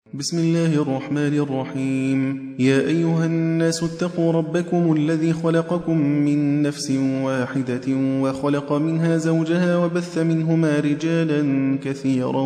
بسم الله الرحمن الرحيم. يا أيها الناس اتقوا ربكم الذي خلقكم من نفس واحدة وخلق منها زوجها وبث منهما رجالا كثيرا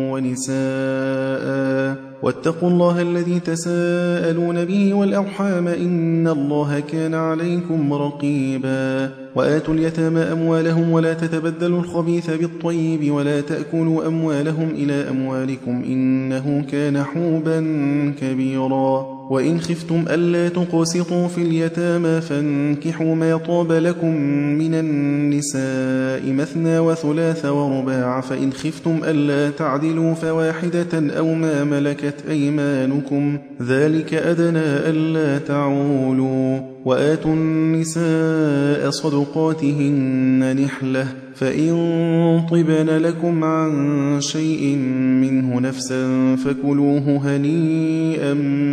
ونساء واتقوا الله الذي تساءلون به والأرحام إن الله كان عليكم رقيبا. وآتوا اليتامى أموالهم ولا تتبدلوا الخبيث بالطيب ولا تأكلوا أموالهم إلى أموالكم إنه كان حوبا كبيرا. وإن خفتم ألا تقسطوا في اليتامى فانكحوا ما طاب لكم من النساء مثنى وثلاث ورباع، فإن خفتم ألا تعدلوا فواحدة أو ما ملكت أيمانكم ذلك أدنى ألا تعولوا. وآتوا النساء صدقاتهن نحلة، فإن طبن لكم عن شيء منه نفسا فكلوه هنيئا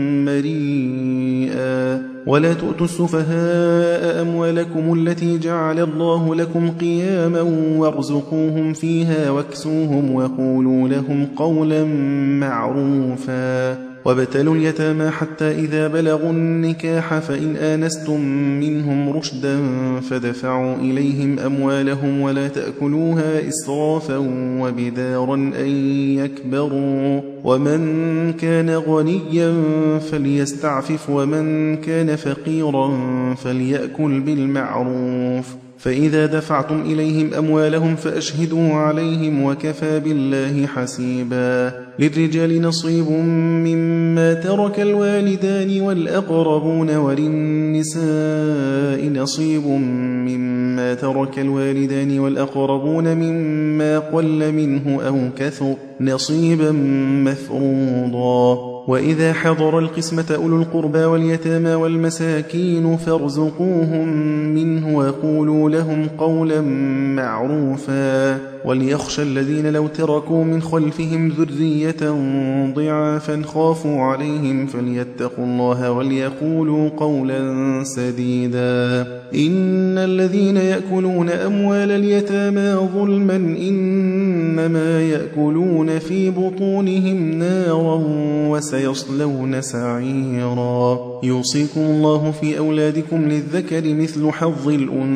مريئا. ولا تؤتوا السفهاء أموالكم التي جعل الله لكم قياما وارزقوهم فيها واكسوهم وقولوا لهم قولا معروفا. وابتلوا اليتامى حتى إذا بلغوا النكاح فإن آنستم منهم رشدا فدفعوا إليهم أموالهم ولا تأكلوها إسرافا وبدارا أن يكبروا. ومن كان غنيا فليستعفف ومن كان فقيرا فليأكل بالمعروف. فإذا دفعتم إليهم أموالهم فأشهدوا عليهم وكفى بالله حسيبا. للرجال نصيب مما ترك الوالدان والأقربون وللنساء نصيب مما ترك الوالدان والأقربون مما قل منه أو كثر نصيبا مفروضا. وإذا حضر القسمة أولو القربى واليتامى والمساكين فارزقوهم منه وقولوا لهم قولا معروفا. وليخشى الذين لو تركوا من خلفهم ذرية ضعافا خافوا عليهم فليتقوا الله وليقولوا قولا سديدا. إن الذين يأكلون أموال اليتامى ظلما إنما يأكلون في بطونهم نارا وسيصلون سعيرا. يوصيكم الله في أولادكم للذكر مثل حظ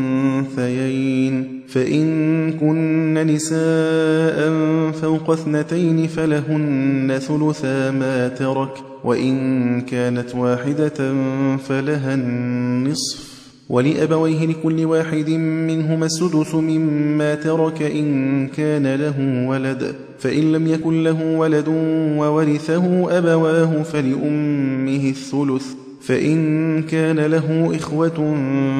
الأنثيين، فإن كن نساء فوق 2 فلهن ثلثا ما ترك، وإن كانت واحدة فلها النصف. ولأبويه لكل واحد منهما السدس مما ترك إن كان له ولد، فإن لم يكن له ولد وورثه أبواه فلأمه الثلث، فإن كان له إخوة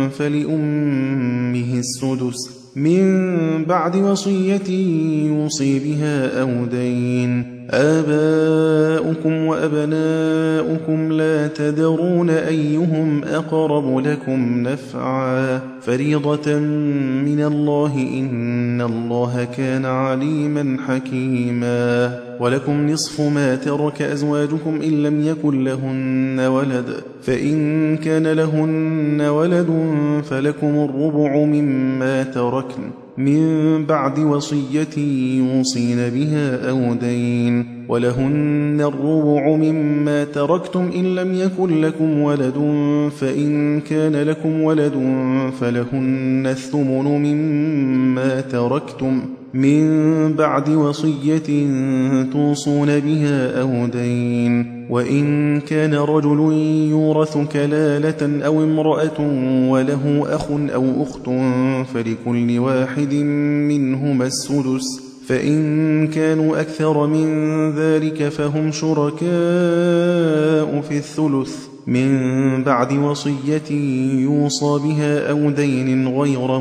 فلأمه السدس من بعد وصية يوصي بها أو دين. آباؤكم وأبناؤكم لا تدرون أيهم أقرب لكم نفعا فريضة من الله إن الله كان عليما حكيما. ولكم نصف ما ترك أزواجكم إن لم يكن لهن ولد، فإن كان لهن ولد فلكم الربع مما تركن من بعد وصية يوصين بها أو دين. ولهن الربع مما تركتم إن لم يكن لكم ولد، فإن كان لكم ولد فلهن الثمن مما تركتم من بعد وصية توصون بها أو دين. وإن كان رجل يورث كلالة أو امرأة وله أخ أو أخت فلكل واحد منهما السدس، فإن كانوا أكثر من ذلك فهم شركاء في الثلث من بعد وصية يوصى بها أو دين غير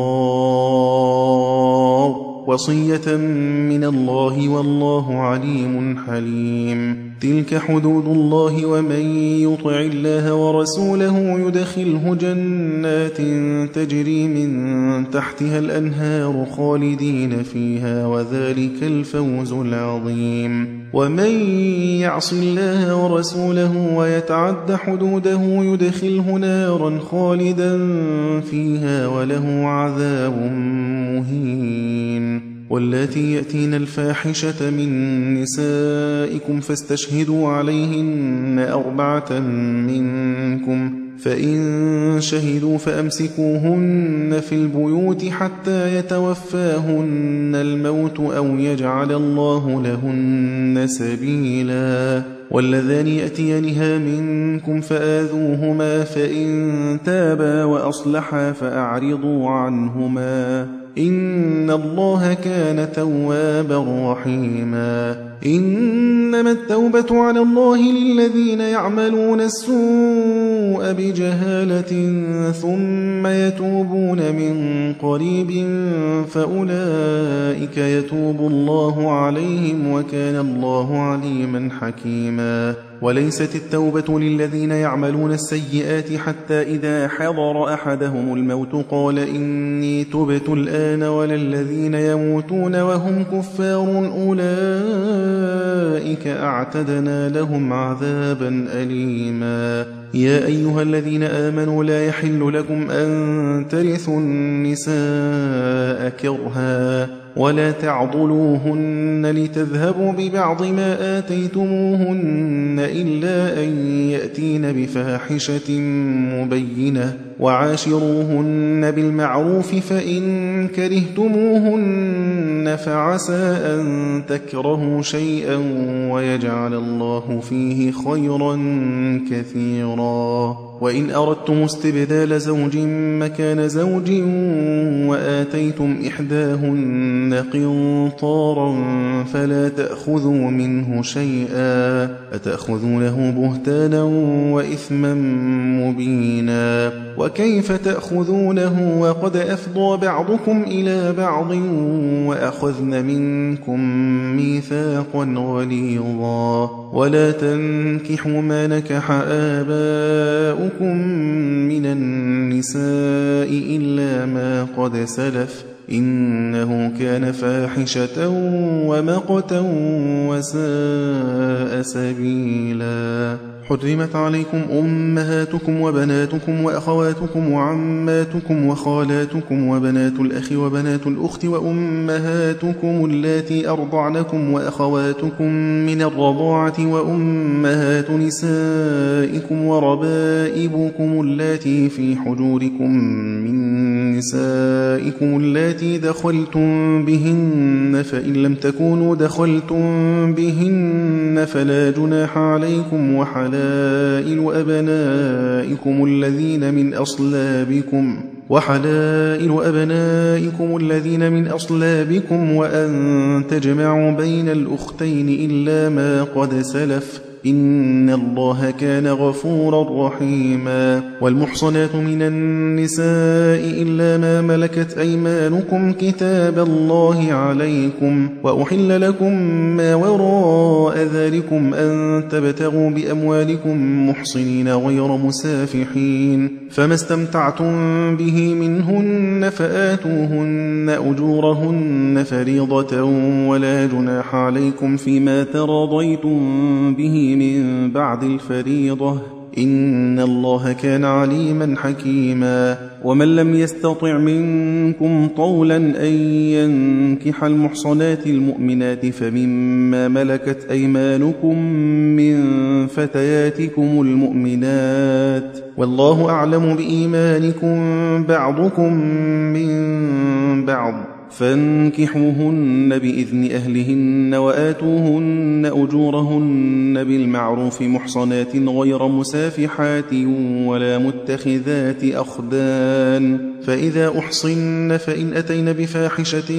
مضار، وصية من الله والله عليم حليم. تلك حدود الله ومن يطع الله ورسوله يدخله جنات تجري من تحتها الأنهار خالدين فيها وذلك الفوز العظيم. ومن يعص الله ورسوله ويتعد حدوده يدخله نارا خالدا فيها وله عذاب مهين. واللاتي يأتين الفاحشة من نسائكم فاستشهدوا عليهن 4 منكم، فإن شهدوا فأمسكوهن في البيوت حتى يتوفاهن الموت أو يجعل الله لهن سبيلا. واللذان يأتيانها منكم فآذوهما، فإن تابا وأصلحا فأعرضوا عنهما، إن الله كان توابا رحيما. إنما التوبة على الله للذين يعملون السوء بجهالة ثم يتوبون من قريب فأولئك يتوب الله عليهم وكان الله عليما حكيما. وليست التوبة للذين يعملون السيئات حتى إذا حضر أحدهم الموت قال إني تبت الآن، ولا الذين يموتون وهم كفار أولئك أعتدنا لهم عذابا أليما. يا أيها الذين آمنوا لا يحل لكم أن ترثوا النساء كرها ولا تعضلوهن لتذهبوا ببعض ما آتيتموهن إلا أن يأتين بفاحشة مبينة، وعاشروهن بالمعروف، فإن كرهتموهن فعسى أن تكرهوا شيئا ويجعل الله فيه خيرا كثيرا. وإن أردتم استبدال زوج مكان زوج وآتيتم إحداهن قنطارا فلا تأخذوا منه شيئا، أتأخذونه بهتانا وإثما مبينا. وكيف تأخذونه وقد أفضى بعضكم إلى بعض وأخذن منكم ميثاقا غليظا. ولا تنكحوا ما نكح آباؤكم من النساء إلا ما قد سلف، إنه كان فاحشة ومقتا وساء سبيلا. حرمت عليكم أمهاتكم وبناتكم وأخواتكم وعماتكم وخالاتكم وبنات الأخ وبنات الأخت وأمهاتكم اللاتي أرضعنكم وأخواتكم من الرضاعة وأمهات نسائكم وربائبكم اللاتي في حجوركم من نسائكم اللاتي دخلتم بهن، فإن لم تكونوا دخلتم بهن فلا جناح عليكم، وحلائل أبنائكم الذين من أصلابكم وأن تجمعوا بين الأختين إلا ما قد سلف، إن الله كان غفورا رحيما. والمحصنات من النساء إلا ما ملكت أيمانكم كتاب الله عليكم، وأحل لكم ما وراء ذلكم أن تبتغوا بأموالكم محصنين غير مسافحين، فما استمتعتم به منهن فآتوهن أجورهن فريضة، ولا جناح عليكم فيما تراضيتم به من بعد الفريضة، إن الله كان عليما حكيما. ومن لم يستطع منكم طولا أن ينكح المحصنات المؤمنات فمما ملكت أيمانكم من فتياتكم المؤمنات، والله أعلم بإيمانكم بعضكم من بعض، فانكحوهن بإذن أهلهن وآتوهن أجورهن بالمعروف محصنات غير مسافحات ولا متخذات أخدان، فإذا أحصن فإن أتين بفاحشة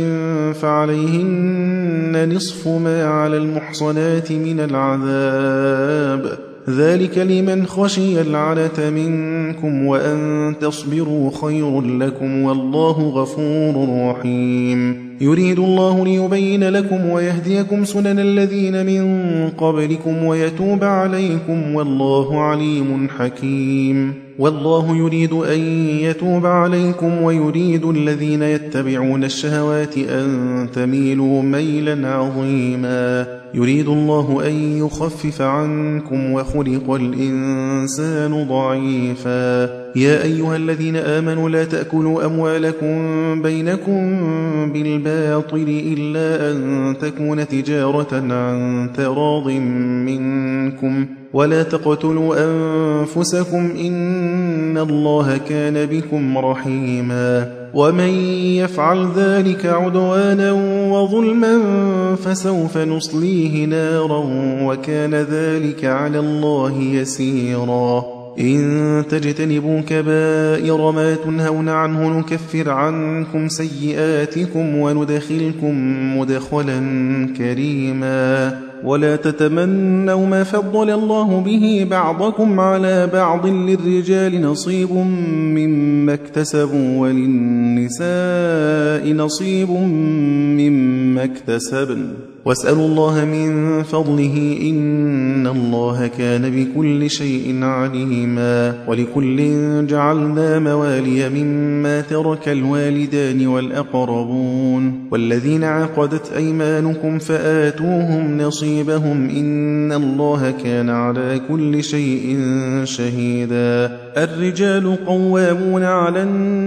فعليهن نصف ما على المحصنات من العذاب، ذلك لمن خشي العنة منكم، وأن تصبروا خير لكم، والله غفور رحيم. يريد الله ليبين لكم ويهديكم سنن الذين من قبلكم ويتوب عليكم، والله عليم حكيم. والله يريد أن يتوب عليكم ويريد الذين يتبعون الشهوات أن تميلوا ميلا عظيما. يريد الله أن يخفف عنكم وخلق الإنسان ضعيفا، يا أيها الذين آمنوا لا تأكلوا أموالكم بينكم بالباطل إلا أن تكون تجارة عن تراض منكم ولا تقتلوا أنفسكم إن الله كان بكم رحيما ومن يفعل ذلك عدوانا وظلما فسوف نصليه نارا وكان ذلك على الله يسيرا إن تجتنبوا كبائر ما تنهون عنه نكفر عنكم سيئاتكم وندخلكم مدخلا كريما ولا تتمنوا ما فضل الله به بعضكم على بعض للرجال نصيب مما اكتسبوا وللنساء نصيب مما اكتسبن واسألوا الله من فضله إن الله كان بكل شيء عليما ولكل جعلنا موالي مما ترك الوالدان والأقربون والذين عقدت أيمانكم فآتوهم نصيبهم إن الله كان على كل شيء شهيدا الرجال قوامون على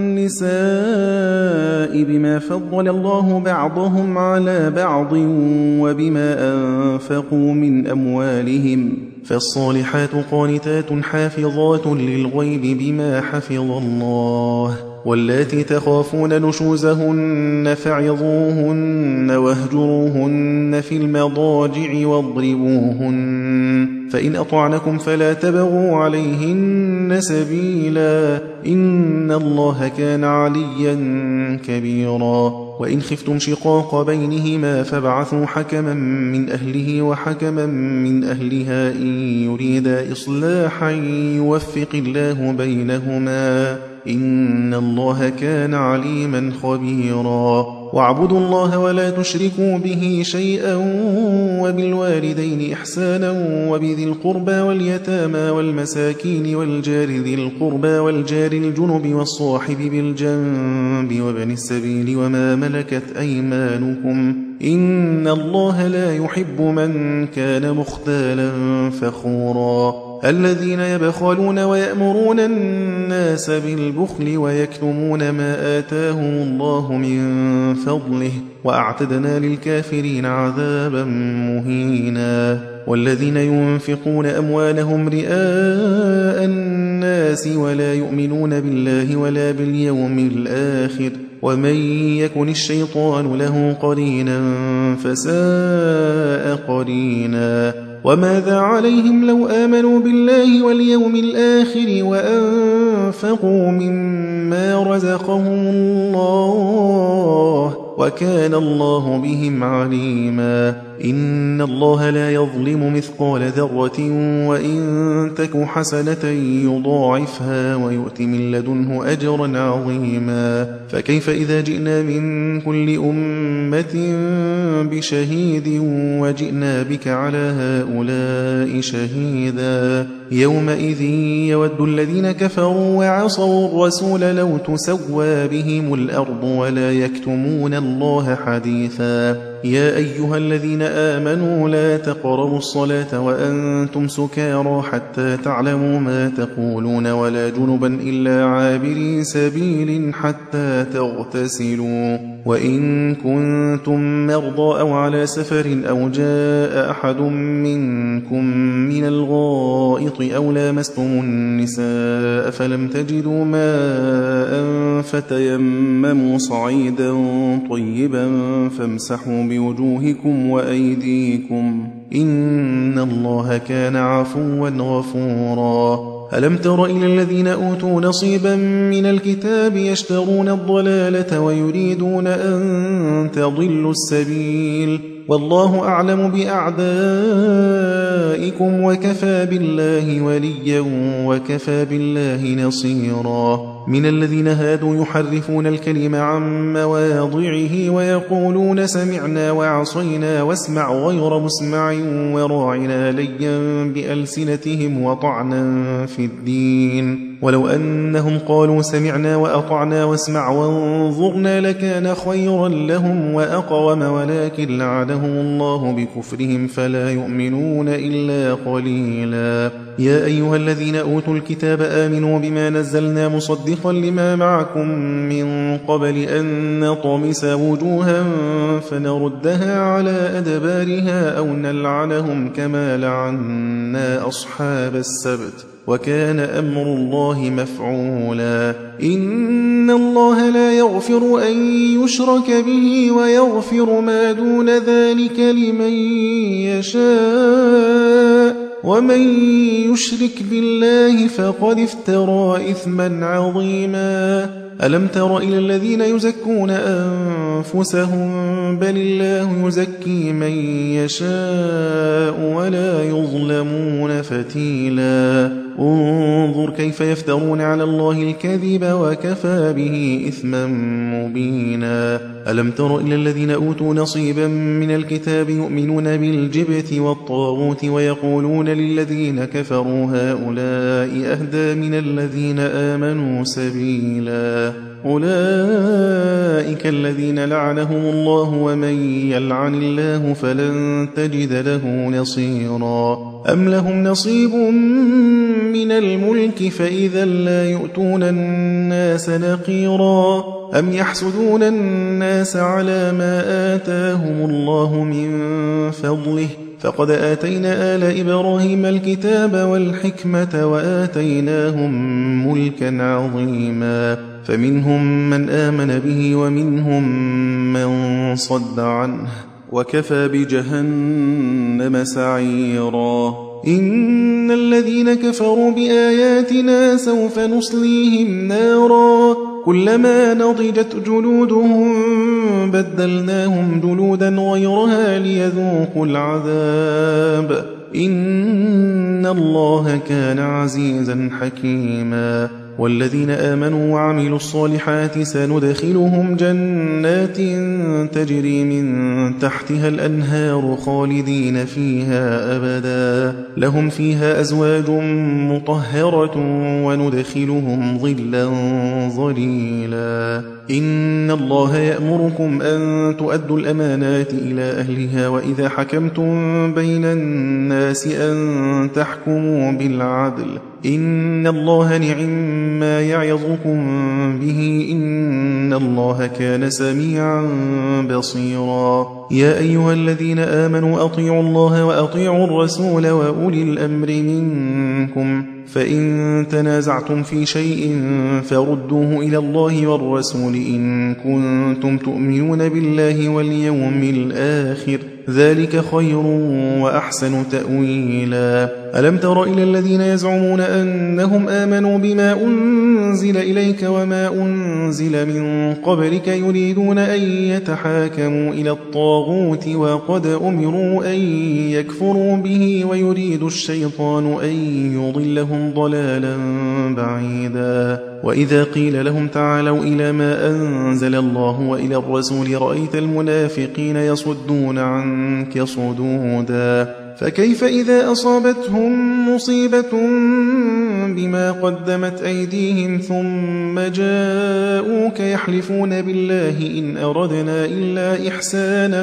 النساء بما فضل الله بعضهم على بعض وبما أنفقوا من أموالهم فالصالحات قانتات حافظات للغيب بما حفظ الله واللاتي تخافون نشوزهن فعظوهن واهجروهن في المضاجع واضربوهن فإن أطعنكم فلا تبغوا عليهن سبيلا إن الله كان عليا كبيرا وإن خفتم شقاق بينهما فابعثوا حكما من أهله وحكما من أهلها إن يريدا إصلاحا يوفق الله بينهما إن الله كان عليما خبيرا واعبدوا الله ولا تشركوا به شيئا وبالوالدين إحسانا وبذي القربى واليتامى والمساكين والجار ذي القربى والجار الجنب والصاحب بالجنب وابن السبيل وما ملكت أيمانكم إن الله لا يحب من كان مختالا فخورا الذين يبخلون ويأمرون الناس بالبخل ويكتمون ما آتاهم الله من فضله وأعتدنا للكافرين عذابا مهينا والذين ينفقون أموالهم رئاء الناس ولا يؤمنون بالله ولا باليوم الآخر ومن يكن الشيطان له قرينا فساء قرينا وماذا عليهم لو آمنوا بالله واليوم الآخر وأنفقوا مما رزقهم الله وكان الله بهم عليما إن الله لا يظلم مثقال ذرة وإن تك حسنة يضاعفها ويؤت من لدنه أجرا عظيما فكيف إذا جئنا من كل أمة بشهيد وجئنا بك على هؤلاء شهيدا يومئذ يود الذين كفروا وعصوا الرسول لو تسوى بهم الأرض ولا يكتمون الله حديثا يا أيها الذين آمنوا لا تقربوا الصلاة وأنتم سكارى حتى تعلموا ما تقولون ولا جنبا إلا عابري سبيل حتى تغتسلوا وإن كنتم مرضى أو على سفر أو جاء أحد منكم من الغائط أو لامستم النساء فلم تجدوا ماء فتيمموا صعيدا طيبا فامسحوا بوجوهكم وأيديكم إن الله كان عفوا غفورا ألم تر إلى الذين أوتوا نصيبا من الكتاب يشترون الضلالة ويريدون أن تضلوا السبيل والله أعلم بأعدائكم وكفى بالله وليا وكفى بالله نصيرا من الذين هادوا يحرفون الكلم عن مواضعه ويقولون سمعنا وعصينا واسمع غير مسمع وراعنا ليا بألسنتهم وطعنا في الدين ولو أنهم قالوا سمعنا وأطعنا واسمع وانظرنا لكان خيرا لهم وأقوم ولكن لعنهم الله بكفرهم فلا يؤمنون إلا قليلا. يا أيها الذين أوتوا الكتاب آمنوا بما نزلنا مصدقا لما معكم من قبل أن نطمس وجوها فنردها على أدبارها أو نلعنهم كما لعنا أصحاب السبت وكان أمر الله مفعولا. إن الله لا يغفر أن يشرك به ويغفر ما دون ذلك لمن يشاء ومن يشرك بالله فقد افترى إثما عظيما. ألم تر إلى الذين يزكون أنفسهم بل الله يزكي من يشاء ولا يظلمون فتيلا. انظر كيف يفترون على الله الكذب وكفى به إثما مبينا. ألم تر إلى الذين أوتوا نصيبا من الكتاب يؤمنون بالجبت والطاغوت ويقولون للذين كفروا هؤلاء أهدى من الذين آمنوا سبيلا. أولئك الذين لعنهم الله ومن يلعن الله فلن تجد له نصيرا. أم لهم نصيب من الملك فإذا لا يؤتون الناس نقيرا. أم يحسدون الناس على ما آتاهم الله من فضله فقد آتينا آل إبراهيم الكتاب والحكمة وآتيناهم ملكا عظيما. فمنهم من آمن به ومنهم من صد عنه وكفى بجهنم سعيرا. إن الذين كفروا بآياتنا سوف نصليهم نارا كلما نضجت جلودهم بدلناهم جلودا غيرها ليذوقوا العذاب إن الله كان عزيزا حكيما. والذين آمنوا وعملوا الصالحات سندخلهم جنات تجري من تحتها الأنهار خالدين فيها أبدا لهم فيها أزواج مطهرة وندخلهم ظلا ظليلا. إن الله يأمركم أن تؤدوا الأمانات إلى أهلها وإذا حكمتم بين الناس أن تحكموا بالعدل إن الله نعم ما يعظكم به إن الله كان سميعا بصيرا. يا أيها الذين آمنوا أطيعوا الله وأطيعوا الرسول وأولي الأمر منكم فإن تنازعتم في شيء فردوه إلى الله والرسول إن كنتم تؤمنون بالله واليوم الآخر ذلك خير وأحسن تأويلا. ألم تر إلى الذين يزعمون أنهم آمنوا بما أنزل إليك وما أنزل من قبلك يريدون أن يتحاكموا إلى الطاغوت وقد أمروا أن يكفروا به ويريد الشيطان أن يضلهم ضلالا بعيدا. وإذا قيل لهم تعالوا إلى ما أنزل الله وإلى الرسول رأيت المنافقين يصدون عنك صدودا. فكيف إذا أصابتهم مصيبة بما قدمت أيديهم ثم جاءوك يحلفون بالله إن أردنا إلا إحسانا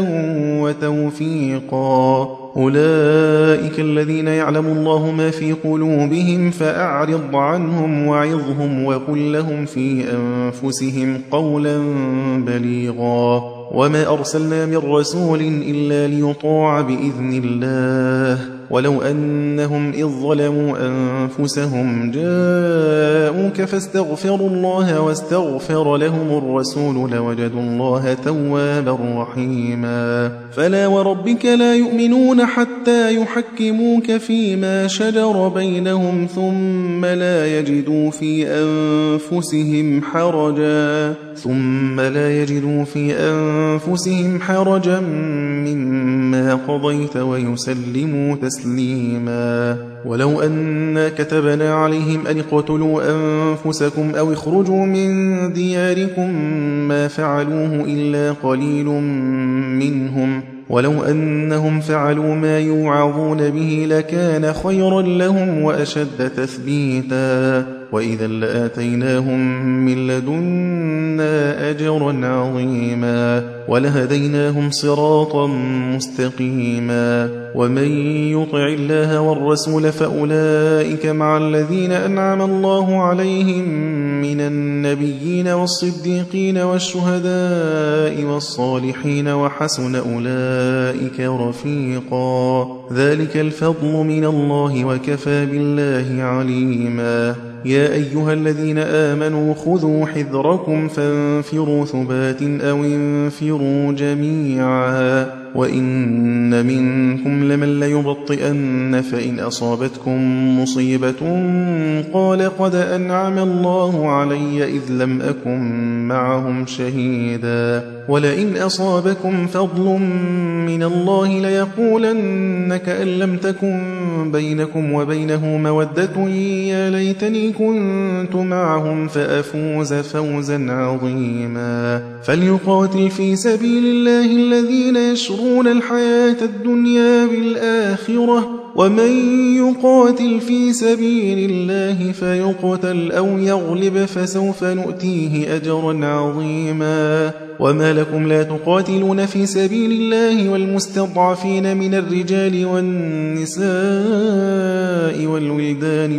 وتوفيقا أولئك الذين يعلم الله ما في قلوبهم فأعرض عنهم وعظهم وقل لهم في أنفسهم قولا بليغا. وما أرسلنا من رسول إلا ليطاع بإذن الله ولو أنهم إذ ظلموا أنفسهم جاءوك فاستغفروا الله واستغفر لهم الرسول لوجدوا الله توابا رحيما. فلا وربك لا يؤمنون حتى يحكموك فيما شجر بينهم ثم لا يجدوا في أنفسهم حرجا مما قضيت ويسلموا تسليما. تسليما ولو أنا كتبنا عليهم أن اقتلوا أنفسكم أو اخرجوا من دياركم ما فعلوه إلا قليل منهم ولو أنهم فعلوا ما يوعظون به لكان خيرا لهم وأشد تثبيتا وإذا لآتيناهم من لدنا أجرا عظيما ولهديناهم صراطا مستقيما ومن يطع الله والرسول فأولئك مع الذين أنعم الله عليهم من النبيين والصديقين والشهداء والصالحين وحسن أولئك رفيقا ذلك الفضل من الله وكفى بالله عليما يا أيها الذين آمنوا خذوا حذركم فانفروا ثبات أو انفروا جميعا وإن منكم لمن ليبطئن فإن أصابتكم مصيبة قال قد أنعم الله علي إذ لم أكن معهم شهيدا ولئن أصابكم فضل من الله ليقولن كأن لم تكن بينكم وبينه مودة يا ليتني كنت معهم فأفوز فوزا عظيما فليقاتل في سبيل الله الذين يشرون الحياة الدنيا بالآخرة ومن يقاتل في سبيل الله فيقتل أو يغلب فسوف نؤتيه أجرا عظيما وما لكم لا تقاتلون في سبيل الله والمستضعفين من الرجال والنساء والولدان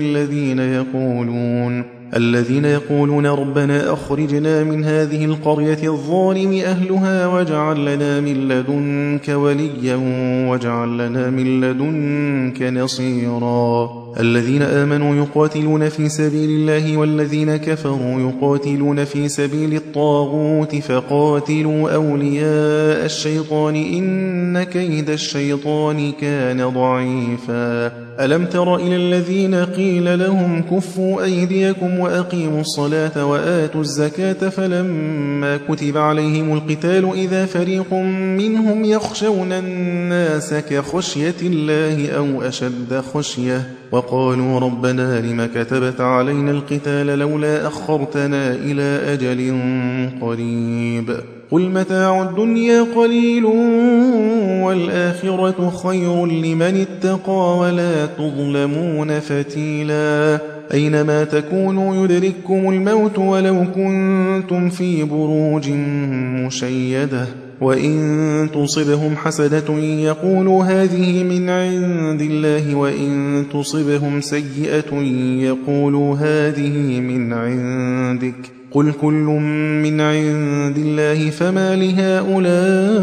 الذين يقولون ربنا أخرجنا من هذه القرية الظالم أهلها واجعل لنا من لدنك وليا واجعل لنا من لدنك نصيرا الذين آمنوا يقاتلون في سبيل الله والذين كفروا يقاتلون في سبيل الطاغوت فقاتلوا أولياء الشيطان إن كيد الشيطان كان ضعيفا ألم تر إلى الذين قيل لهم كفوا أيديكم وأقيموا الصلاة وآتوا الزكاة فلما كتب عليهم القتال إذا فريق منهم يخشون الناس كخشية الله أو أشد خشية وقالوا ربنا لم كتبت علينا القتال لولا أخرتنا إلى أجل قريب قل متاع الدنيا قليل والآخرة خير لمن اتقى ولا تظلمون فتيلا أينما تكونوا يدرككم الموت ولو كنتم في بروج مشيدة وإن تصبهم حسنة يقولوا هذه من عند الله وإن تصبهم سيئة يقولوا هذه من عندك قل كل من عند الله فما لهؤلاء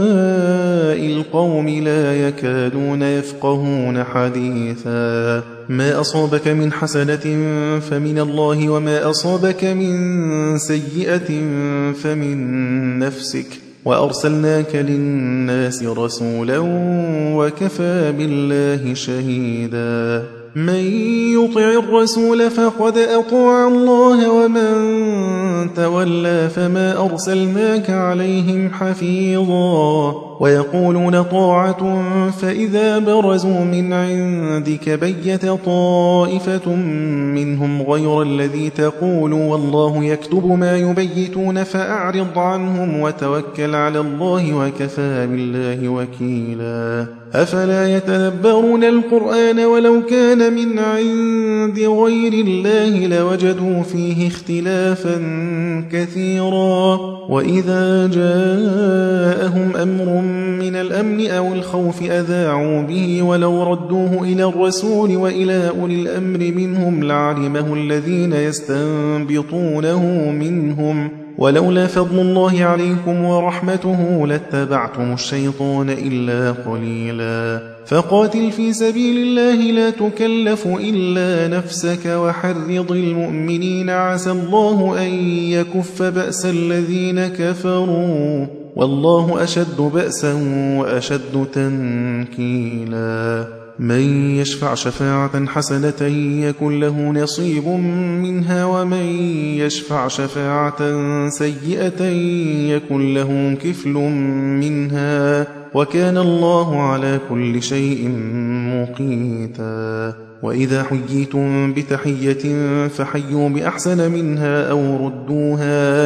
القوم لا يكادون يفقهون حديثا ما أصابك من حسنة فمن الله وما أصابك من سيئة فمن نفسك وأرسلناك للناس رسولا وكفى بالله شهيدا من يطع الرسول فقد أطاع الله ومن تولى فما أرسلناك عليهم حفيظا ويقولون طاعة فإذا برزوا من عندك بيت طائفة منهم غير الذي تقول والله يكتب ما يبيتون فأعرض عنهم وتوكل على الله وكفى بالله وكيلا أفلا يتدبرون القرآن ولو كان من عند غير الله لوجدوا فيه اختلافا كثيرا وإذا جاءهم أمر من الأمن أو الخوف أذاعوا به ولو ردوه إلى الرسول وإلى أولي الأمر منهم لعلمه الذين يستنبطونه منهم ولولا فضل الله عليكم ورحمته لاتبعتم الشيطان إلا قليلا فقاتل في سبيل الله لا تكلف إلا نفسك وحرض المؤمنين عسى الله أن يكف بأس الذين كفروا والله أشد بأسا وأشد تنكيلا من يشفع شفاعة حسنة يكن له نصيب منها ومن يشفع شفاعة سيئة يكن له كفل منها وكان الله على كل شيء مقيتا وإذا حييتم بتحية فحيوا بأحسن منها أو ردوها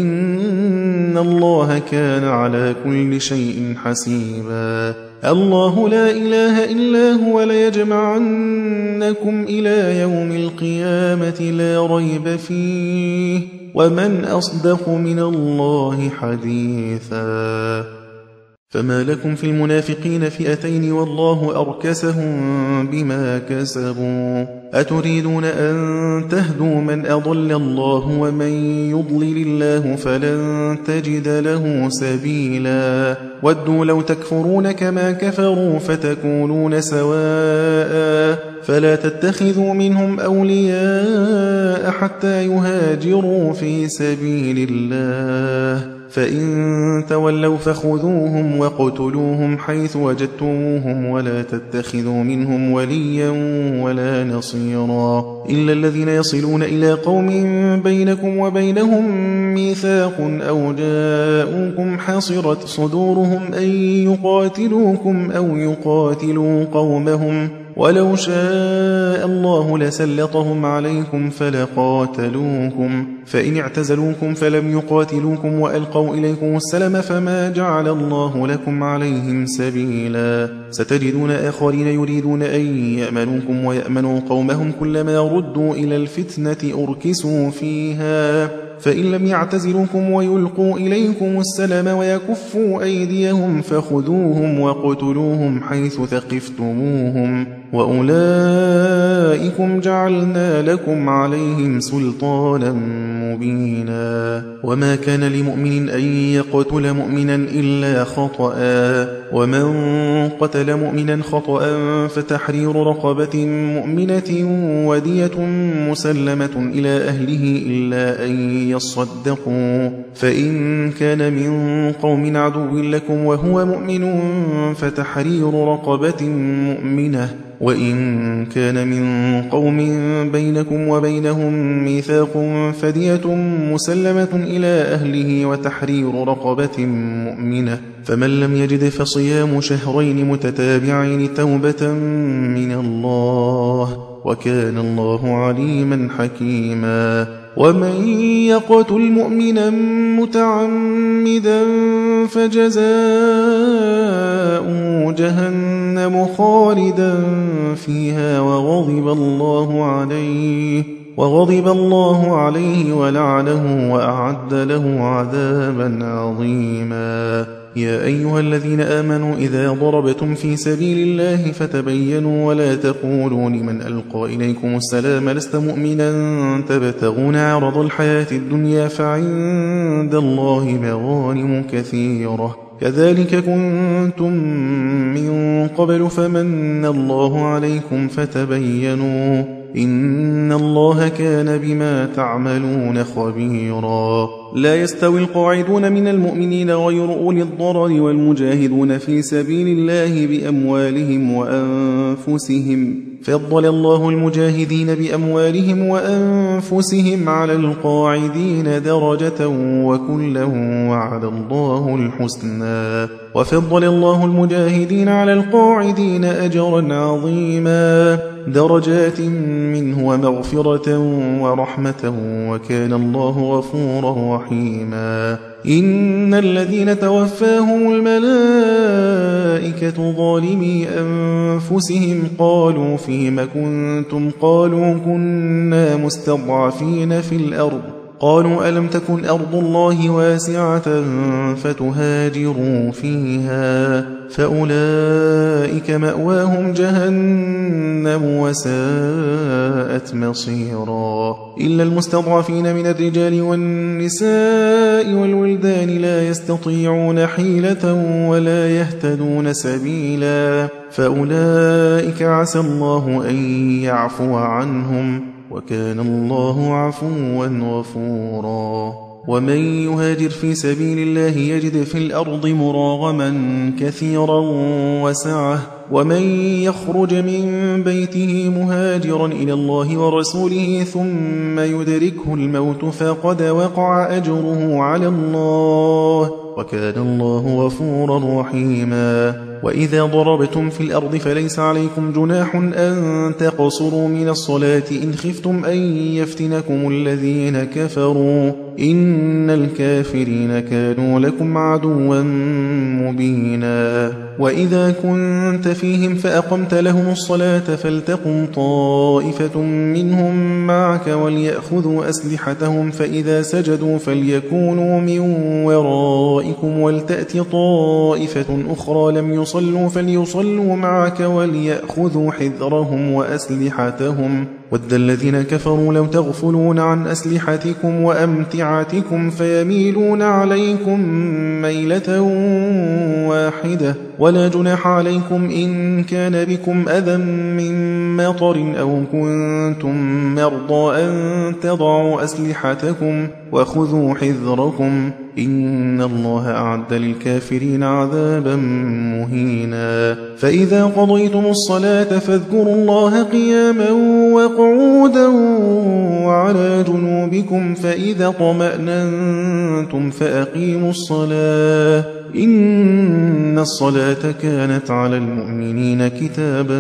إن الله كان على كل شيء حسيبا الله لا إله إلا هو ليجمعنكم إلى يوم القيامة لا ريب فيه ومن أصدق من الله حديثا فما لكم في المنافقين فئتين والله أركسهم بما كسبوا أتريدون أن تهدوا من أضل الله ومن يضلل الله فلن تجد له سبيلا ودوا لو تكفرون كما كفروا فتكونون سواء فلا تتخذوا منهم أولياء حتى يهاجروا في سبيل الله فإن تولوا فخذوهم وقتلوهم حيث وجدتموهم ولا تتخذوا منهم وليا ولا نصيرا إلا الذين يصلون إلى قوم بينكم وبينهم ميثاق أو جاءوكم حصرت صدورهم أن يقاتلوكم أو يقاتلوا قومهم ولو شاء الله لسلطهم عليكم فلقاتلوكم فإن اعتزلوكم فلم يقاتلوكم وألقوا إليكم السلم فما جعل الله لكم عليهم سبيلا ستجدون آخرين يريدون أن يأمنوكم ويأمنوا قومهم كلما ردوا إلى الفتنة أركسوا فيها فإن لم يعتزلوكم ويلقوا إليكم السلم ويكفوا أيديهم فخذوهم وقتلوهم حيث ثقفتموهم وأولئكم جعلنا لكم عليهم سلطانا مبينا وما كان لمؤمن أن يقتل مؤمنا إلا خطأ ومن قتل مؤمنا خطأ فتحرير رقبة مؤمنة ودية مسلمة إلى أهله إلا أن يصدقوا فإن كان من قوم عدو لكم وهو مؤمن فتحرير رقبة مؤمنة وإن كان من قوم بينكم وبينهم ميثاق فدية مسلمة إلى أهله وتحرير رقبة مؤمنة فمن لم يجد فصيام شهرين متتابعين توبة من الله وكان الله عليما حكيما ومن يقتل مؤمنا متعمدا فجزاؤه جهنم خالدا فيها وغضب الله عليه ولعنه وأعد له عذابا عظيما يا أيها الذين آمنوا إذا ضربتم في سبيل الله فتبينوا ولا تقولوا لمن ألقى إليكم السلام لست مؤمنا تبتغون عرض الحياة الدنيا فعند الله مغانم كثيرة كذلك كنتم من قبل فمن الله عليكم فتبينوا إن الله كان بما تعملون خبيرا لا يستوي القاعدون من المؤمنين غير أولي الضرر والمجاهدون في سبيل الله بأموالهم وأنفسهم فضل الله المجاهدين بأموالهم وأنفسهم على القاعدين درجة وكلا وعد الله الحسنى وفضل الله المجاهدين على القاعدين أجرا عظيما درجات منه ومغفرة ورحمة وكان الله غفورا رحيما إن الذين توفاهم الملائكة ظالمي أنفسهم قالوا فيم كنتم قالوا كنا مستضعفين في الأرض قالوا ألم تكن أرض الله واسعة فتهاجروا فيها فأولئك مأواهم جهنم وساءت مصيرا إلا المستضعفين من الرجال والنساء والولدان لا يستطيعون حيلة ولا يهتدون سبيلا فأولئك عسى الله أن يعفو عنهم وكان الله عفوا غفورا ومن يهاجر في سبيل الله يجد في الأرض مراغما كثيرا وسعة ومن يخرج من بيته مهاجرا إلى الله ورسوله ثم يدركه الموت فقد وقع أجره على الله وكان الله غفورا رحيما وإذا ضربتم في الأرض فليس عليكم جناح أن تقصروا من الصلاة إن خفتم أن يفتنكم الذين كفروا إن الكافرين كانوا لكم عدوا مبينا وإذا كنت فيهم فأقمت لهم الصلاة فلتقم طائفة منهم معك وليأخذوا أسلحتهم فإذا سجدوا فليكونوا من ورائكم ولتأت طائفة أخرى لم يصلوا فليصلوا معك وليأخذوا حذرهم وأسلحتهم ود الذين كفروا لو تغفلون عن أسلحتكم وأمتعتكم فيميلون عليكم ميلة واحدة ولا جناح عليكم إن كان بكم أذى من مطر أو كنتم مرضى أن تضعوا أسلحتكم وخذوا حذركم إن الله أعد للكافرين عذابا مهينا فإذا قضيتم الصلاة فاذكروا الله قياما وقعودا وعلى جنوبكم فإذا طمأننتم فأقيموا الصلاة إن الصلاة كانت على المؤمنين كتابا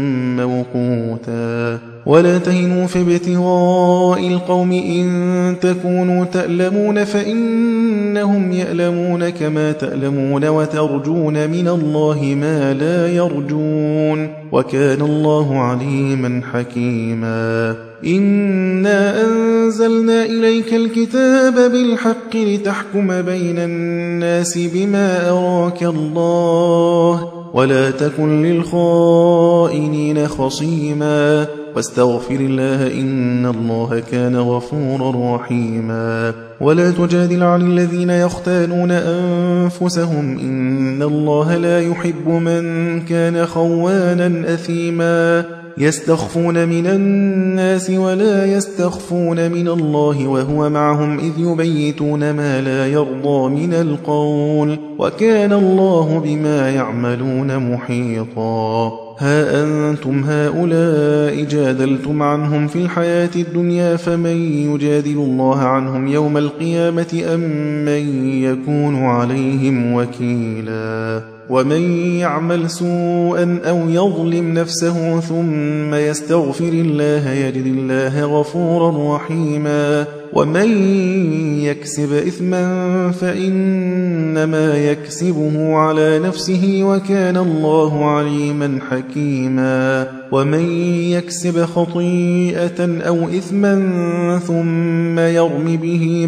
موقوتا ولا تهنوا في ابتغاء القوم إن تكونوا تألمون فإنهم يألمون كما تألمون وترجون من الله ما لا يرجون وكان الله عليما حكيما إنا أنزلنا إليك الكتاب بالحق لتحكم بين الناس بما أراك الله ولا تكن للخائنين خصيما واستغفر الله إن الله كان غفورا رحيما ولا تجادل عن الذين يختانون أنفسهم إن الله لا يحب من كان خوانا أثيما يستخفون من الناس ولا يستخفون من الله وهو معهم إذ يبيتون ما لا يرضى من القول وكان الله بما يعملون محيطا ها أنتم هؤلاء جادلتم عنهم في الحياة الدنيا فمن يجادل الله عنهم يوم القيامة أم من يكون عليهم وكيلا ومن يعمل سوءا أو يظلم نفسه ثم يستغفر الله يجد الله غفورا رحيما ومن يكسب إثما فإنما يكسبه على نفسه وكان الله عليما حكيما ومن يكسب خطيئة أو إثما ثم يرم به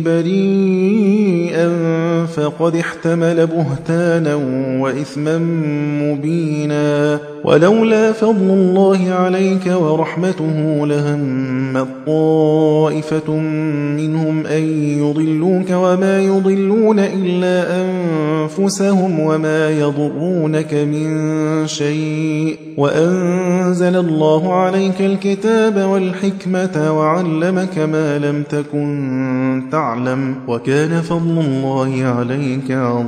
بريئا فقد احتمل بهتانا وإثما مبينا ولولا فضل الله عليك ورحمته لهمت طائفة منهم أن يضلوك وما يضلون إلا أنفسهم وما يضرونك من شيء وأنزل الله عليك الكتاب والحكمة وعلمك ما لم تكن تعلم وكان فضل الله عليك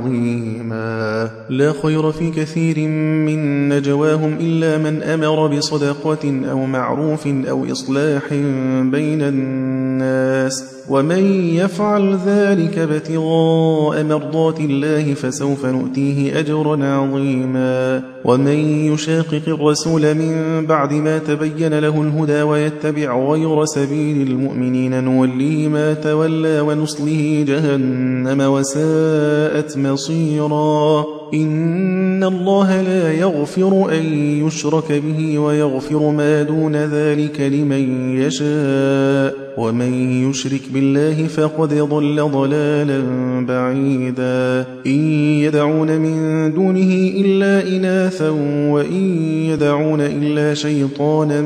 عظيما لا خير في كثير من نجواهم إلا من أمر بصدقة أو معروف أو إصلاح بين الناس ومن يفعل ذلك ابتغاء مرضات الله فسوف نؤتيه أجرا عظيما ومن يشاقق الرسول من بعد ما تبين له الهدى ويتبع غير سبيل المؤمنين نوليه ما تولى ونصله جهنم وساءت مصيرا إن الله لا يغفر أن يشرك به ويغفر ما دون ذلك لمن يشاء ومن يشرك بالله فقد ضل ضلالا بعيدا إن يدعون من دونه إلا إناثا وإن يدعون إلا شيطانا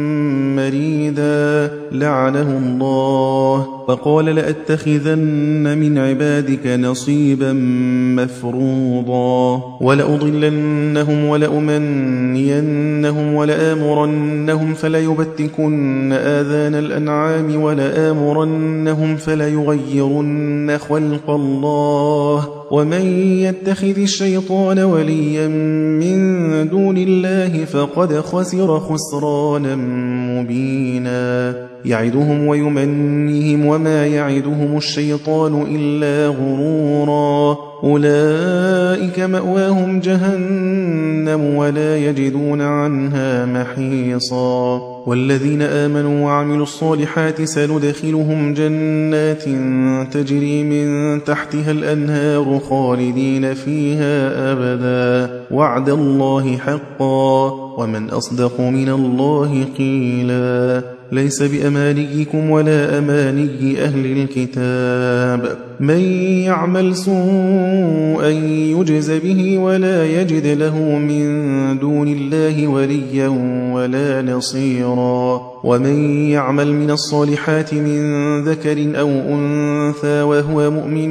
مريدا لعنه الله وقال لأتخذن من عبادك نصيبا مفروضا ولأضلنهم ولأمنينهم ولآمرنهم فليبتكن آذان الأنعام ولآمرنهم فليغيرن خلق الله ومن يتخذ الشيطان وليا من دون الله فقد خسر خسرانا مبينا يعدهم ويمنيهم وما يعدهم الشيطان إلا غرورا أولئك مأواهم جهنم ولا يجدون عنها محيصا والذين آمنوا وعملوا الصالحات سندخلهم جنات تجري من تحتها الأنهار خالدين فيها أبدا وعد الله حقا ومن أصدق من الله قيلا ليس بأمانيكم ولا أماني أهل الكتاب من يعمل سوءا يجز به ولا يجد له من دون الله وليا ولا نصيرا ومن يعمل من الصالحات من ذكر أو أنثى وهو مؤمن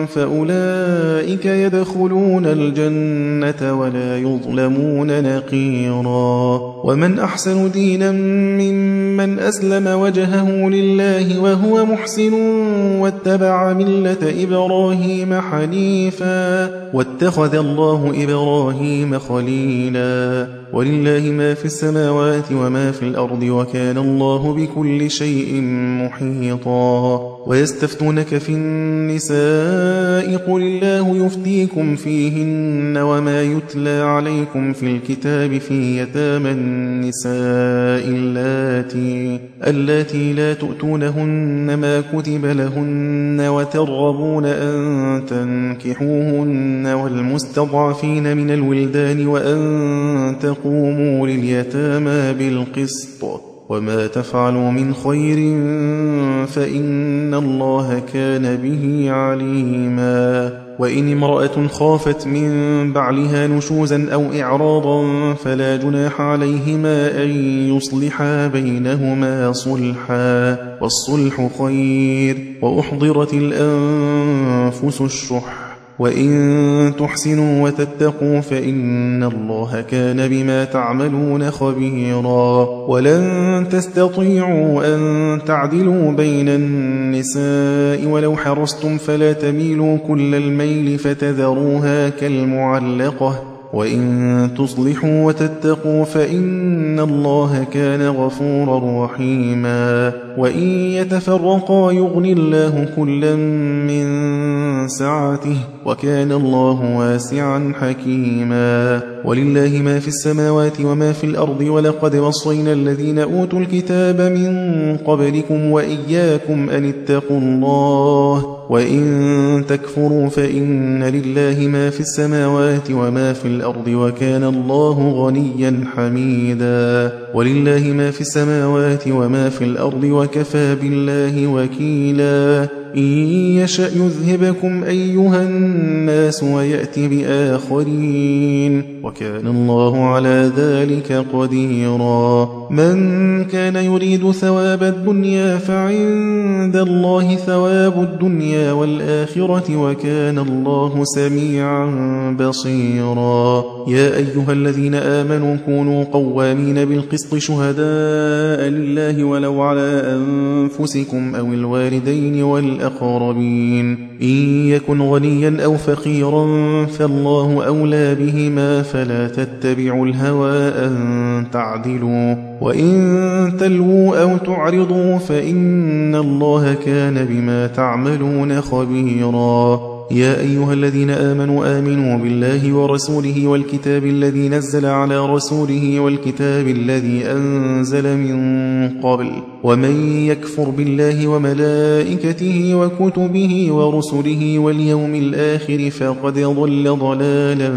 فأولئك يدخلون الجنة ولا يظلمون نقيرا ومن أحسن دينا ممن أسلم وجهه لله وهو محسن واتبع ملة إبراهيم حنيفا واتخذ الله إبراهيم خليلا ولله ما في السماوات وما في الأرض وكان الله بكل شيء محيطا ويستفتونك في النساء قل الله يفتيكم فيهن وما يتلى عليكم في الكتاب في يتامى النساء اللاتي لا تؤتونهن ما كتب لهن وترغبون أن تنكحوهن والمستضعفين من الولدان وأن تقوموا لليتامى بالقسط وما تفعلوا من خير فإن الله كان به عليما وإن امرأة خافت من بعلها نشوزا أو إعراضا فلا جناح عليهما أن يصلحا بينهما صلحا والصلح خير وأحضرت الأنفس الشح وإن تحسنوا وتتقوا فإن الله كان بما تعملون خبيرا ولن تستطيعوا أن تعدلوا بين النساء ولو حرصتم فلا تميلوا كل الميل فتذروها كالمعلقة وإن تصلحوا وتتقوا فإن الله كان غفورا رحيما وإن يتفرقا يغني الله كلا من سعته وكان الله واسعا حكيما ولله ما في السماوات وما في الأرض ولقد وصينا الذين أوتوا الكتاب من قبلكم وإياكم أن اتقوا الله وإن تكفروا فإن لله ما في السماوات وما في الأرض وكان الله غنيا حميدا ولله ما في السماوات وما في الأرض وكفى بالله وكيلا إن يشأ يذهبكم أيها الناس ويأتي بآخرين وكان الله على ذلك قديرا من كان يريد ثواب الدنيا فعند الله ثواب الدنيا والآخرة وكان الله سميعا بصيرا يا أيها الذين آمنوا كونوا قوامين بالقسط شهداء لله ولو على أنفسكم أو الوالدين والأقربين إن يكن غنيا أو فقيرا فالله أولى بهما فلا تتبعوا الهوى أن تعدلوا وإن تلووا أو تعرضوا فإن الله كان بما تعملون خبيرا يا أيها الذين آمنوا بالله ورسوله والكتاب الذي نزل على رسوله والكتاب الذي أنزل من قبل ومن يكفر بالله وملائكته وكتبه ورسله واليوم الآخر فقد ضل ضلالا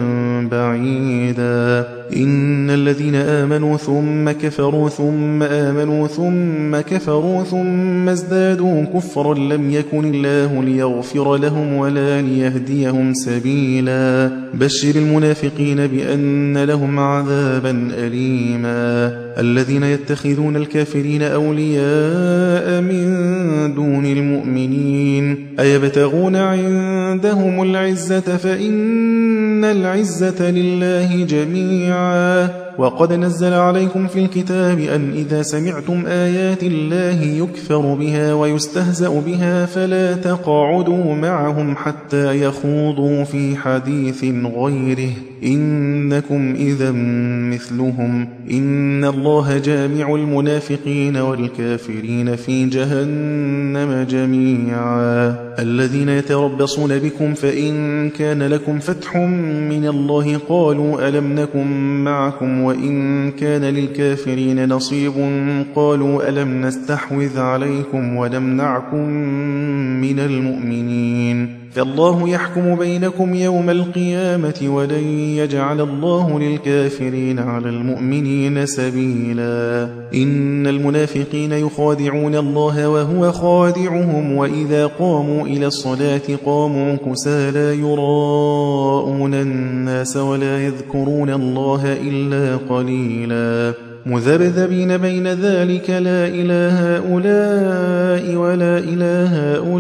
بعيدا إن الذين آمنوا ثم كفروا ثم آمنوا ثم كفروا ثم ازدادوا كفرا لم يكن الله ليغفر لهم ولا ليهديهم سبيلا بشر المنافقين بأن لهم عذابا أليما الذين يتخذون الكافرين أولياء من دون المؤمنين أيبتغون عندهم العزة فإن العزة لله جميعا وقد نزل عليكم في الكتاب أن إذا سمعتم آيات الله يكفر بها ويستهزأ بها فلا تقعدوا معهم حتى يخوضوا في حديث غيره إنكم إذا مثلهم إن الله جامع المنافقين والكافرين في جهنم جميعا الذين يتربصون بكم فإن كان لكم فتح من الله قالوا ألم نكن معكم وإن كان للكافرين نصيب قالوا ألم نستحوذ عليكم ونمنعكم من المؤمنين فالله يحكم بينكم يوم القيامة ولن يجعل الله للكافرين على المؤمنين سبيلا إن المنافقين يخادعون الله وهو خادعهم وإذا قاموا إلى الصلاة قاموا كسالى يراءون الناس ولا يذكرون الله إلا قليلا مذبذبين بين ذلك لا إله هؤلاء ولا إله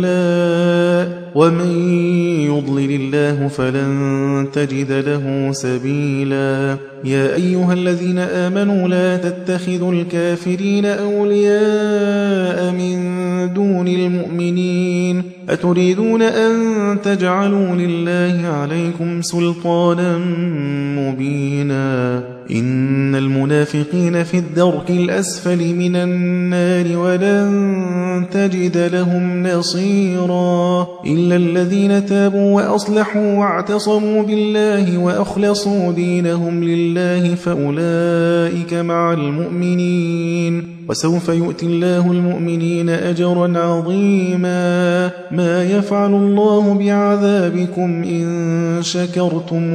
هؤلاء ومن يضلل الله فلن تجد له سبيلا يا أيها الذين آمنوا لا تتخذوا الكافرين أولياء من دون المؤمنين أتريدون أن تجعلوا لله عليكم سلطانا مبينا إن المنافقين في الدرك الأسفل من النار ولن تجد لهم نصيرا إلا الذين تابوا وأصلحوا واعتصموا بالله وأخلصوا دينهم لله فأولئك مع المؤمنين وسوف يؤتي الله المؤمنين أجرا عظيما ما يفعل الله بعذابكم إن شكرتم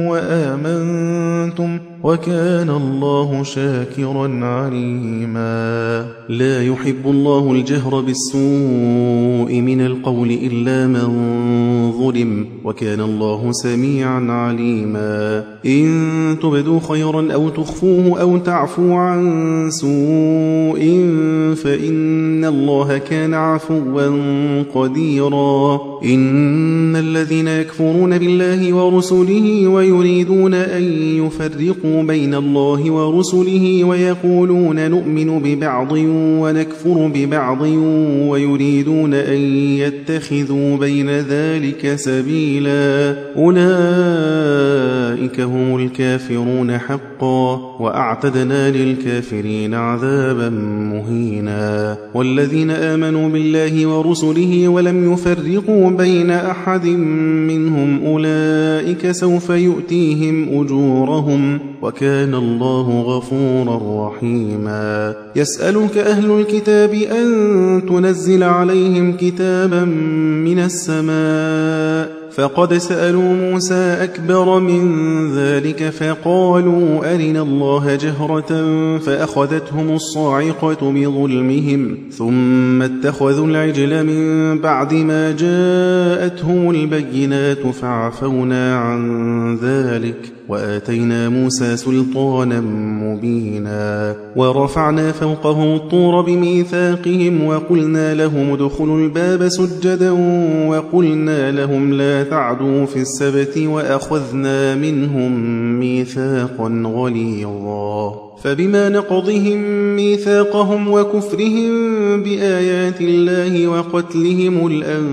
وآمنتم وكان الله شاكرا عليما لا يحب الله الجهر بالسوء من القول إلا من ظلم وكان الله سميعا عليما إن تبدوا خيرا أو تخفوه أو تعفو عن سوء فإن الله كان عفوا قديرا إن الذين يكفرون بالله ورسله ويريدون أن يفرقوا بين الله ورسله ويقولون نؤمن ببعض ونكفر ببعض ويريدون أن يتخذوا بين ذلك سبيلا أولئك هم الكافرون حقا وأعتدنا للكافرين عذابا مهينا والذين آمنوا بالله ورسله ولم يفرقوا بين أحد منهم أولئك سوف يؤتيهم أجورهم وكان الله غفورا رحيما يسألك أهل الكتاب أن تنزل عليهم كتابا من السماء فقد سألوا موسى أكبر من ذلك فقالوا أرنا الله جهرة فأخذتهم الصاعقة بظلمهم ثم اتخذوا العجل من بعد ما جاءتهم البينات فعفونا عن ذلك وآتينا موسى سلطانا مبينا ورفعنا فوقهم الطور بميثاقهم وقلنا لهم ادخلوا الباب سجدا وقلنا لهم لا تعدوا في السبت وأخذنا منهم ميثاقا غليظا فبما نقضهم ميثاقهم وكفرهم بآيات الله وقتلهم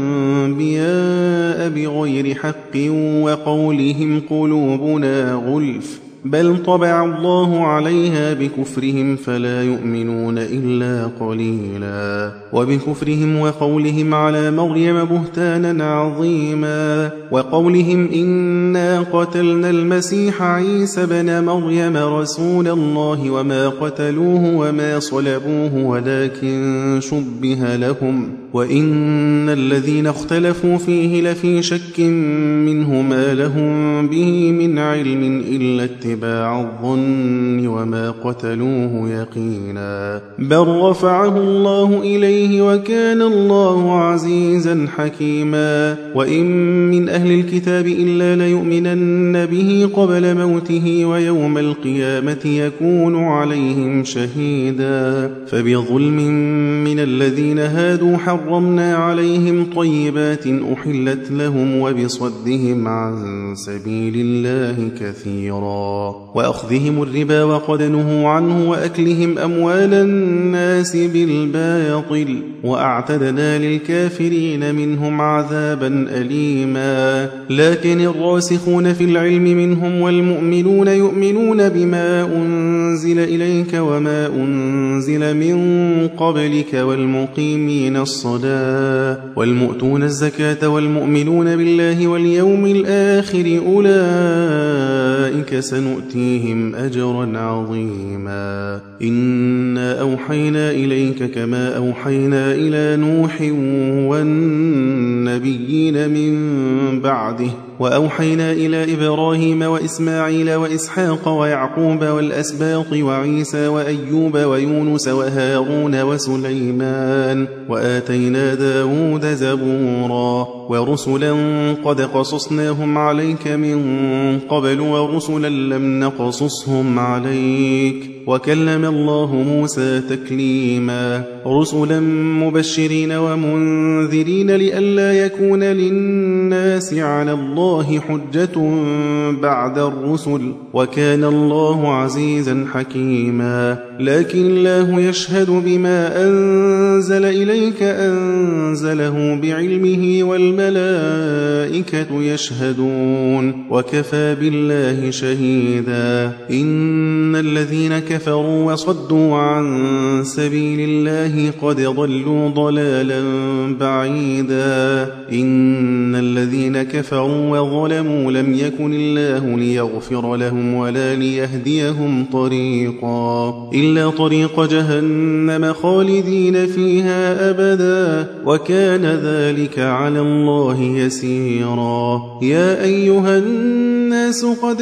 الأنبياء بغير حق وقولهم قلوبنا غلف بل طبع الله عليها بكفرهم فلا يؤمنون إلا قليلا وبكفرهم وقولهم على مريم بهتانا عظيما وقولهم إنا قتلنا المسيح عيسى بن مريم رسول الله وما قتلوه وما صلبوه ولكن شبه لهم وإن الذين اختلفوا فيه لفي شك منه ما لهم به من علم إلا اتباع الظن وما قتلوه يقينا بل رفعه الله إليه وكان الله عزيزا حكيما وإن من أهل الكتاب إلا ليؤمنن به قبل موته ويوم القيامة يكون عليهم شهيدا فبظلم من الذين هادوا حرمنا عليهم طيبات أحلت لهم وبصدهم عن سبيل الله كثيرا وأخذهم الربا وقد نهوا عنه وأكلهم أموال الناس بالباطل وأعتدنا للكافرين منهم عذابا أليما. لكن الراسخون في العلم منهم والمؤمنون يؤمنون بما أنزل إليك وما أنزل من قبلك والمقيمين الصلاة والمؤتون الزكاة والمؤمنون بالله واليوم الآخر أولئك سنؤتيهم أجرا عظيما. إنا أوحينا إليك كما أوحينا إلى نوح والنبيين من بعده وأوحينا إلى إبراهيم وإسماعيل وإسحاق ويعقوب والأسباط وعيسى وأيوب ويونس وهارون وسليمان وآتينا داود زبورا ورسلا قد قصصناهم عليك من قبل ورسلا لم نقصصهم عليك وكلم الله موسى تكليما. رسلا مبشرين ومنذرين لئلا يكون للناس على الله حجة بعد الرسل وكان الله عزيزا حكيما. لكن الله يشهد بما أنزل إليك أنزله بعلمه والملائكة يشهدون وكفى بالله شهيدا. إن الذين كفروا وصدوا عن سبيل الله قد ضلوا ضلالا بعيدا. إن الذين كفروا وظلموا لم يكن الله ليغفر لهم ولا ليهديهم طريقا إلا طريق جهنم خالدين فيها أبدا وكان ذلك على الله يسيرا. يا أيها الناس قد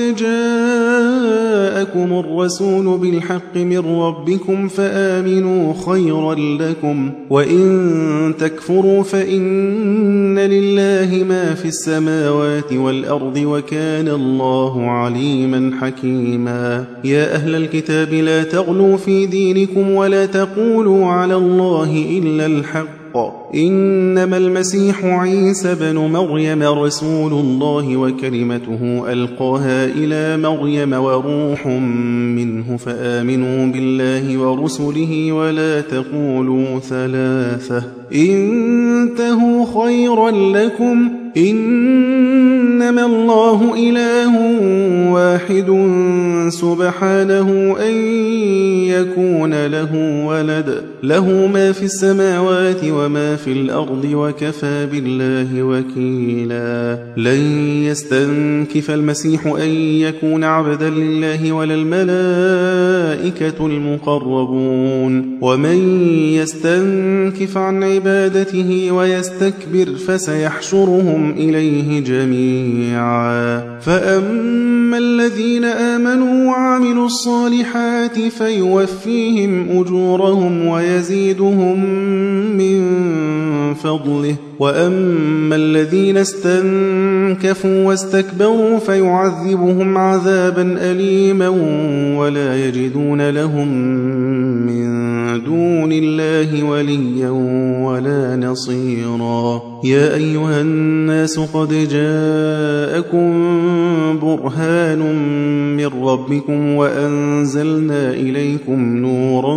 جاءكم الرسول بالحق من ربكم فآمنوا خيرا لكم وإن تكفروا فإن لله ما في السماوات والأرض وكان الله عليما حكيما. يا أهل الكتاب لا تغلوا في دينكم ولا تقولوا على الله إلا الحق إنما المسيح عيسى بن مريم رسول الله وكلمته ألقاها إلى مريم وروح منه فآمنوا بالله ورسله ولا تقولوا ثلاثة انتهوا خيرا لكم إنما الله إله واحد سبحانه أن يكون له ولد له ما في السماوات وما في الأرض وكفى بالله وكيلا. لن يستنكف المسيح أن يكون عبدا لله ولا الملائكة المقربون ومن يستنكف عن عبادته ويستكبر فسيحشرهم إليه جميعا. فأما الذين آمنوا وعملوا الصالحات فيوفيهم أجورهم ويزيدهم من فضله وأما الذين استنكفوا واستكبروا فيعذبهم عذابا أليما ولا يجدون لهم من دون الله وليا ولا نصيرا. يا أيها الناس قد جاءكم برهان من ربكم وأنزلنا إليكم نورا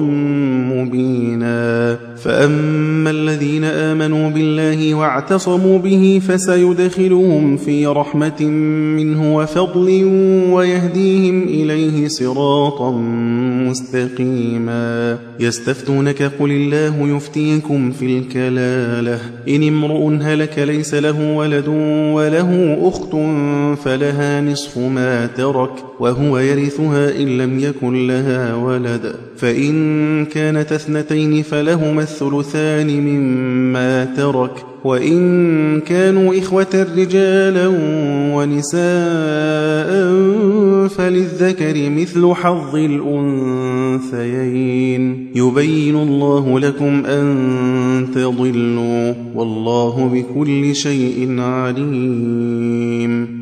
مبينا. فأما الذين آمنوا بالله واعتصموا به فسيدخلهم في رحمة منه وفضل ويهديهم إليه صراطا مستقيما. يستفتونك قل الله يفتيكم في الكلالة إن امرؤ هلك ليس له ولد وله أخت فلها نصف ما ترك وهو يرثها إن لم يكن لها ولد فإن كانت اثنتين فلهما الثلثان مما ترك وإن كانوا إخوة رجالا ونساء فللذكر مثل حظ الأنثيين يبين الله لكم أن تضلوا والله بكل شيء عليم.